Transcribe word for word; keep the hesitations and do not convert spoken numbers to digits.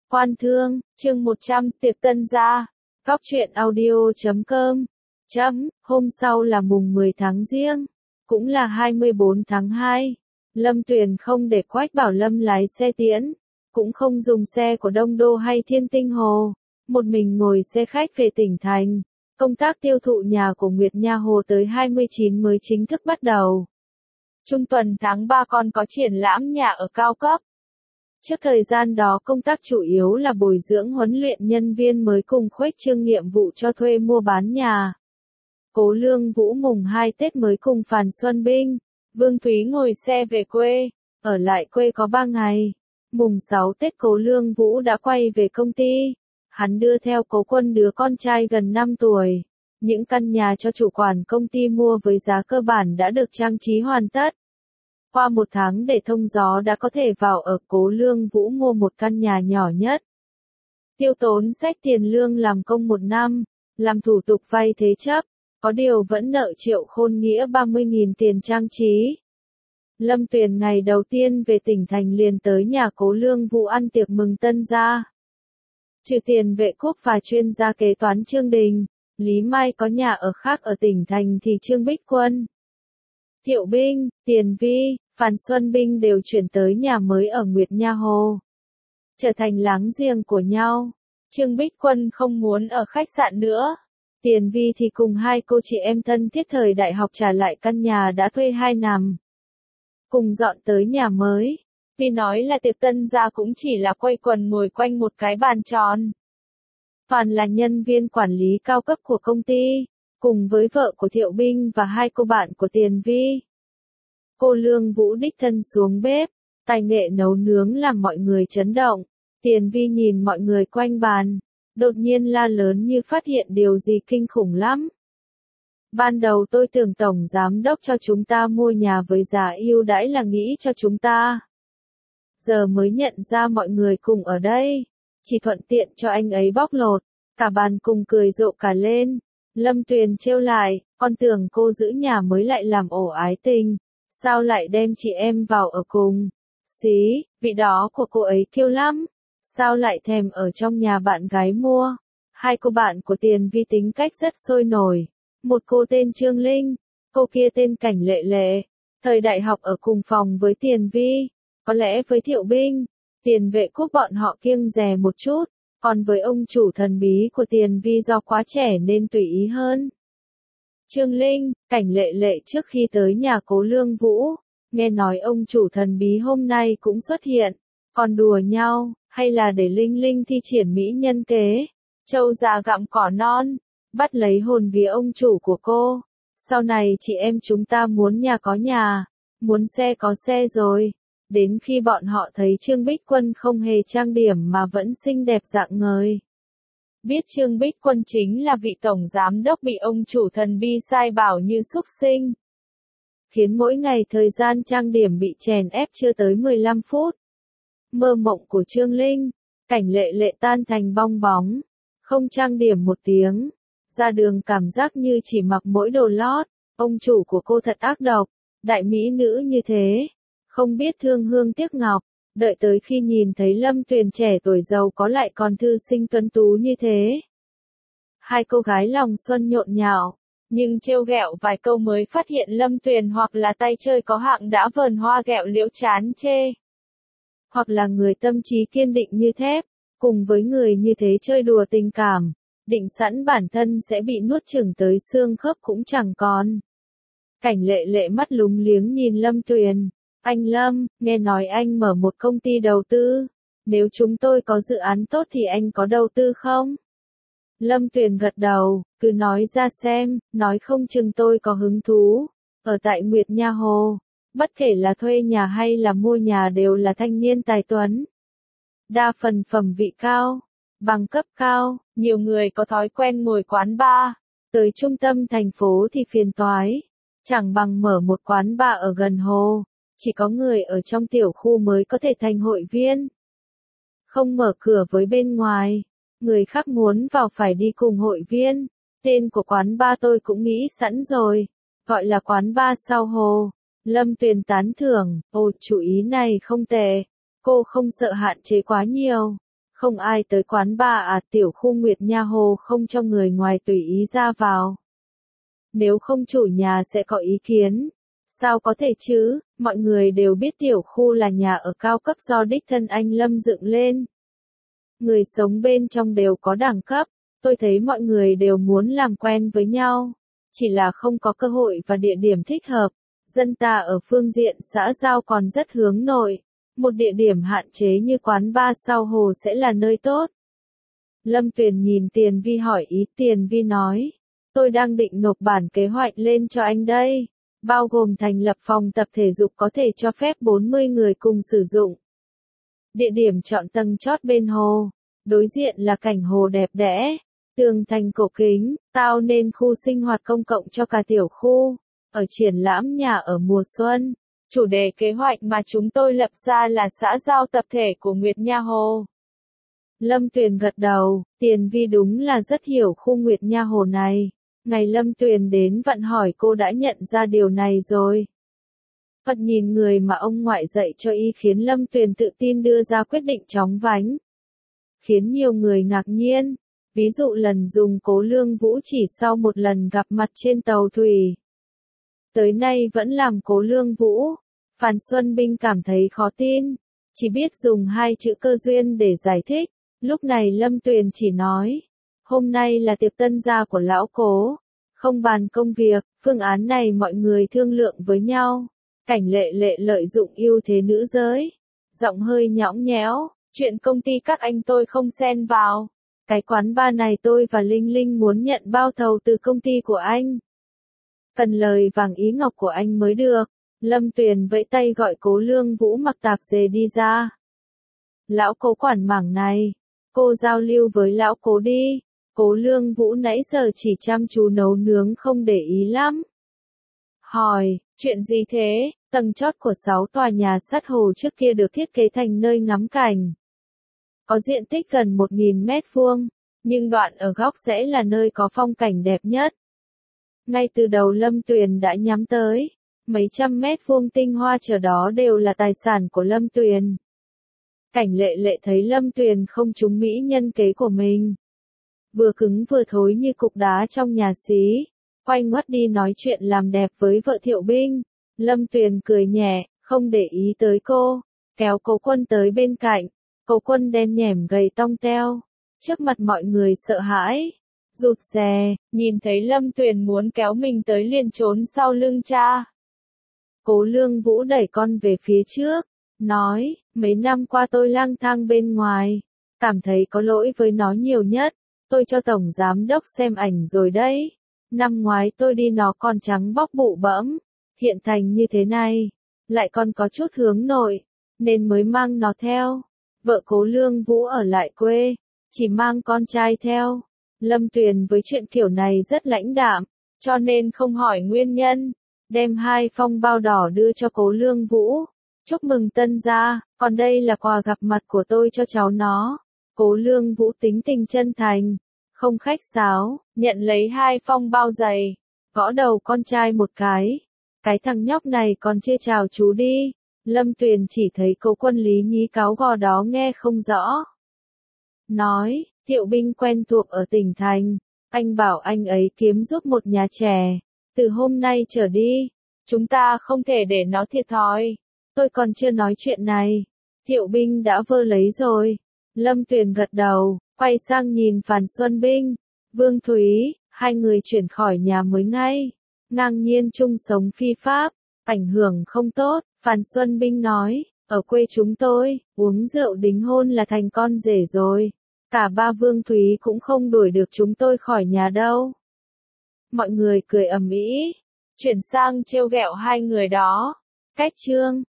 Quan Thương, chương một trăm, tiệc tân gia. Góc truyện audio chấm com. Chấm, hôm sau là mùng mười tháng Giêng, cũng là hai mươi bốn tháng hai. Lâm Tuyền không để Quách Bảo Lâm lái xe tiễn, cũng không dùng xe của Đông Đô hay Thiên Tinh Hồ, một mình ngồi xe khách về tỉnh thành. Công tác tiêu thụ nhà của Nguyệt Nha Hồ tới hai mươi chín mới chính thức bắt đầu. Trung tuần tháng ba còn có triển lãm nhà ở cao cấp. Trước thời gian đó công tác chủ yếu là bồi dưỡng huấn luyện nhân viên mới cùng khuếch trương nhiệm vụ cho thuê mua bán nhà. Cố Lương Vũ mùng hai Tết mới cùng Phan Xuân Binh, Vương Thúy ngồi xe về quê, ở lại quê có ba ngày. Mùng sáu Tết Cố Lương Vũ đã quay về công ty. Hắn đưa theo Cố Quân đứa con trai gần năm tuổi. Những căn nhà cho chủ quản công ty mua với giá cơ bản đã được trang trí hoàn tất. Qua một tháng để thông gió đã có thể vào ở. Cố Lương Vũ mua một căn nhà nhỏ nhất. Tiêu tốn xách tiền lương làm công một năm, làm thủ tục vay thế chấp, có điều vẫn nợ Triệu Khôn Nghĩa ba mươi nghìn tiền trang trí. Lâm Tuyền ngày đầu tiên về tỉnh thành liền tới nhà Cố Lương Vũ ăn tiệc mừng tân gia. Trừ tiền vệ quốc và chuyên gia kế toán Trương Đình, Lý Mai có nhà ở khác ở tỉnh thành thì Trương Bích Quân, Thiệu Binh, Tiền Vi, Phan Xuân Binh đều chuyển tới nhà mới ở Nguyệt Nha Hồ, trở thành láng giềng của nhau. Trương Bích Quân không muốn ở khách sạn nữa. Tiền Vi thì cùng hai cô chị em thân thiết thời đại học trả lại căn nhà đã thuê hai năm, cùng dọn tới nhà mới. Vì nói là tiệc tân gia cũng chỉ là quây quần ngồi quanh một cái bàn tròn. Phan là nhân viên quản lý cao cấp của công ty, cùng với vợ của Thiệu Binh và hai cô bạn của Tiền Vi. Cô Lương Vũ đích thân xuống bếp, tài nghệ nấu nướng làm mọi người chấn động. Tiền Vi nhìn mọi người quanh bàn, đột nhiên la lớn như phát hiện điều gì kinh khủng lắm. Ban đầu tôi tưởng Tổng Giám Đốc cho chúng ta mua nhà với giá ưu đãi là nghĩ cho chúng ta. Giờ mới nhận ra mọi người cùng ở đây, chỉ thuận tiện cho anh ấy bóc lột. Cả bàn cùng cười rộ cả lên. Lâm Tuyền trêu lại, con tưởng cô giữ nhà mới lại làm ổ ái tình, sao lại đem chị em vào ở cùng? Xí, vị đó của cô ấy kiêu lắm, sao lại thèm ở trong nhà bạn gái mua? Hai cô bạn của Tiền Vi tính cách rất sôi nổi, một cô tên Trương Linh, cô kia tên Cảnh Lệ Lệ, thời đại học ở cùng phòng với Tiền Vi, có lẽ với Thiệu Binh, Tiền Vệ Quốc bọn họ kiêng dè một chút. Còn với ông chủ thần bí của Tiền Vi do quá trẻ nên tùy ý hơn. Trương Linh, Cảnh Lệ Lệ trước khi tới nhà Cố Lương Vũ, nghe nói ông chủ thần bí hôm nay cũng xuất hiện, còn đùa nhau, hay là để Linh Linh thi triển mỹ nhân kế, trâu già gặm cỏ non, bắt lấy hồn vía ông chủ của cô. Sau này chị em chúng ta muốn nhà có nhà, muốn xe có xe rồi. Đến khi bọn họ thấy Trương Bích Quân không hề trang điểm mà vẫn xinh đẹp rạng ngời. Biết Trương Bích Quân chính là vị tổng giám đốc bị ông chủ thần bi sai bảo như súc sinh. Khiến mỗi ngày thời gian trang điểm bị chèn ép chưa tới mười lăm phút. Mơ mộng của Trương Linh, Cảnh Lệ Lệ tan thành bong bóng, không trang điểm một tiếng. Ra đường cảm giác như chỉ mặc mỗi đồ lót, ông chủ của cô thật ác độc, đại mỹ nữ như thế. Không biết thương hương tiếc ngọc, đợi tới khi nhìn thấy Lâm Tuyền trẻ tuổi giàu có lại còn thư sinh tuấn tú như thế. Hai cô gái lòng xuân nhộn nhạo, nhưng trêu ghẹo vài câu mới phát hiện Lâm Tuyền hoặc là tay chơi có hạng đã vờn hoa ghẹo liễu chán chê. Hoặc là người tâm trí kiên định như thép, cùng với người như thế chơi đùa tình cảm, định sẵn bản thân sẽ bị nuốt chửng tới xương khớp cũng chẳng còn. Cảnh Lệ Lệ mắt lúng liếng nhìn Lâm Tuyền. Anh Lâm, nghe nói anh mở một công ty đầu tư, nếu chúng tôi có dự án tốt thì anh có đầu tư không? Lâm Tuyền gật đầu, cứ nói ra xem, nói không chừng tôi có hứng thú. Ở tại Nguyệt Nha Hồ, bất kể là thuê nhà hay là mua nhà đều là thanh niên tài tuấn. Đa phần phẩm vị cao, bằng cấp cao, nhiều người có thói quen ngồi quán bar, tới trung tâm thành phố thì phiền toái, chẳng bằng mở một quán bar ở gần hồ. Chỉ có người ở trong tiểu khu mới có thể thành hội viên. Không mở cửa với bên ngoài. Người khác muốn vào phải đi cùng hội viên. Tên của quán bar tôi cũng nghĩ sẵn rồi. Gọi là quán bar sau hồ. Lâm Tuyền tán thưởng. Ồ, chủ ý này không tệ. Cô không sợ hạn chế quá nhiều. Không ai tới quán bar à? Tiểu khu Nguyệt Nha Hồ không cho người ngoài tùy ý ra vào. Nếu không chủ nhà sẽ có ý kiến. Sao có thể chứ, mọi người đều biết tiểu khu là nhà ở cao cấp do đích thân anh Lâm dựng lên. Người sống bên trong đều có đẳng cấp, tôi thấy mọi người đều muốn làm quen với nhau. Chỉ là không có cơ hội và địa điểm thích hợp. Dân ta ở phương diện xã giao còn rất hướng nội. Một địa điểm hạn chế như quán bar sau hồ sẽ là nơi tốt. Lâm Tuyền nhìn Tiền Vi hỏi ý. Tiền Vi nói, tôi đang định nộp bản kế hoạch lên cho anh đây. Bao gồm thành lập phòng tập thể dục có thể cho phép bốn mươi người cùng sử dụng. Địa điểm chọn tầng chót bên hồ. Đối diện là cảnh hồ đẹp đẽ. Tường thành cổ kính, tạo nên khu sinh hoạt công cộng cho cả tiểu khu. Ở triển lãm nhà ở mùa xuân. Chủ đề kế hoạch mà chúng tôi lập ra là xã giao tập thể của Nguyệt Nha Hồ. Lâm Tuyền gật đầu, Tiền Vi đúng là rất hiểu khu Nguyệt Nha Hồ này. Ngày Lâm Tuyền đến vặn hỏi cô đã nhận ra điều này rồi. Phật nhìn người mà ông ngoại dạy cho y khiến Lâm Tuyền tự tin đưa ra quyết định chóng vánh. Khiến nhiều người ngạc nhiên. Ví dụ lần dùng Cố Lương Vũ chỉ sau một lần gặp mặt trên tàu thủy. Tới nay vẫn làm Cố Lương Vũ. Phan Xuân Binh cảm thấy khó tin. Chỉ biết dùng hai chữ cơ duyên để giải thích. Lúc này Lâm Tuyền chỉ nói. Hôm nay là tiệc tân gia của lão Cố. Không bàn công việc, phương án này mọi người thương lượng với nhau. Cảnh Lệ Lệ lợi dụng ưu thế nữ giới. Giọng hơi nhõng nhẽo. Chuyện công ty các anh tôi không xen vào. Cái quán bar này tôi và Linh Linh muốn nhận bao thầu từ công ty của anh. Cần lời vàng ý ngọc của anh mới được. Lâm Tuyền vẫy tay gọi Cố Lương Vũ mặc tạp dề đi ra. Lão Cố quản mảng này. Cô giao lưu với lão Cố đi. Cố Lương Vũ nãy giờ chỉ chăm chú nấu nướng không để ý lắm. Hỏi, chuyện gì thế? Tầng chót của sáu tòa nhà sát hồ trước kia được thiết kế thành nơi ngắm cảnh. Có diện tích gần một nghìn mét vuông, nhưng đoạn ở góc rẽ là nơi có phong cảnh đẹp nhất. Ngay từ đầu Lâm Tuyền đã nhắm tới, mấy trăm mét vuông tinh hoa chờ đó đều là tài sản của Lâm Tuyền. Cảnh Lệ Lệ thấy Lâm Tuyền không trúng mỹ nhân kế của mình. Vừa cứng vừa thối như cục đá trong nhà xí, quay ngoắt đi nói chuyện làm đẹp với vợ Thiệu Binh. Lâm Tuyền cười nhẹ, không để ý tới cô, kéo Cố Quân tới bên cạnh. Cố Quân đen nhẻm gầy tong teo, trước mặt mọi người sợ hãi, rụt rè, nhìn thấy Lâm Tuyền muốn kéo mình tới liền trốn sau lưng cha. Cố Lương Vũ đẩy con về phía trước, nói, mấy năm qua tôi lang thang bên ngoài, cảm thấy có lỗi với nó nhiều nhất, tôi cho tổng giám đốc xem ảnh rồi đấy. Năm ngoái tôi đi nó còn trắng bóc bụ bẫm, hiện thành như thế này, lại còn có chút hướng nội, nên mới mang nó theo. Vợ Cố Lương Vũ ở lại quê, chỉ mang con trai theo. Lâm Tuyền với chuyện kiểu này rất lãnh đạm, cho nên không hỏi nguyên nhân. Đem hai phong bao đỏ đưa cho Cố Lương Vũ. Chúc mừng tân gia, còn đây là quà gặp mặt của tôi cho cháu nó. Cố Lương Vũ tính tình chân thành, không khách sáo, nhận lấy hai phong bao dày, gõ đầu con trai một cái. Cái thằng nhóc này còn chưa chào chú đi. Lâm Tuyền chỉ thấy Cố Quân lý nhí cáo gò đó nghe không rõ. Nói, Thiệu Binh quen thuộc ở tỉnh thành, anh bảo anh ấy kiếm giúp một nhà trẻ. Từ hôm nay trở đi, chúng ta không thể để nó thiệt thòi. Tôi còn chưa nói chuyện này. Thiệu Binh đã vơ lấy rồi. Lâm Tuyền gật đầu, quay sang nhìn Phan Xuân Binh, Vương Thúy, hai người chuyển khỏi nhà mới ngay. Ngang nhiên chung sống phi pháp, ảnh hưởng không tốt. Phan Xuân Binh nói, ở quê chúng tôi, uống rượu đính hôn là thành con rể rồi. Cả ba Vương Thúy cũng không đuổi được chúng tôi khỏi nhà đâu. Mọi người cười ầm ĩ, chuyển sang trêu ghẹo hai người đó. Cách chương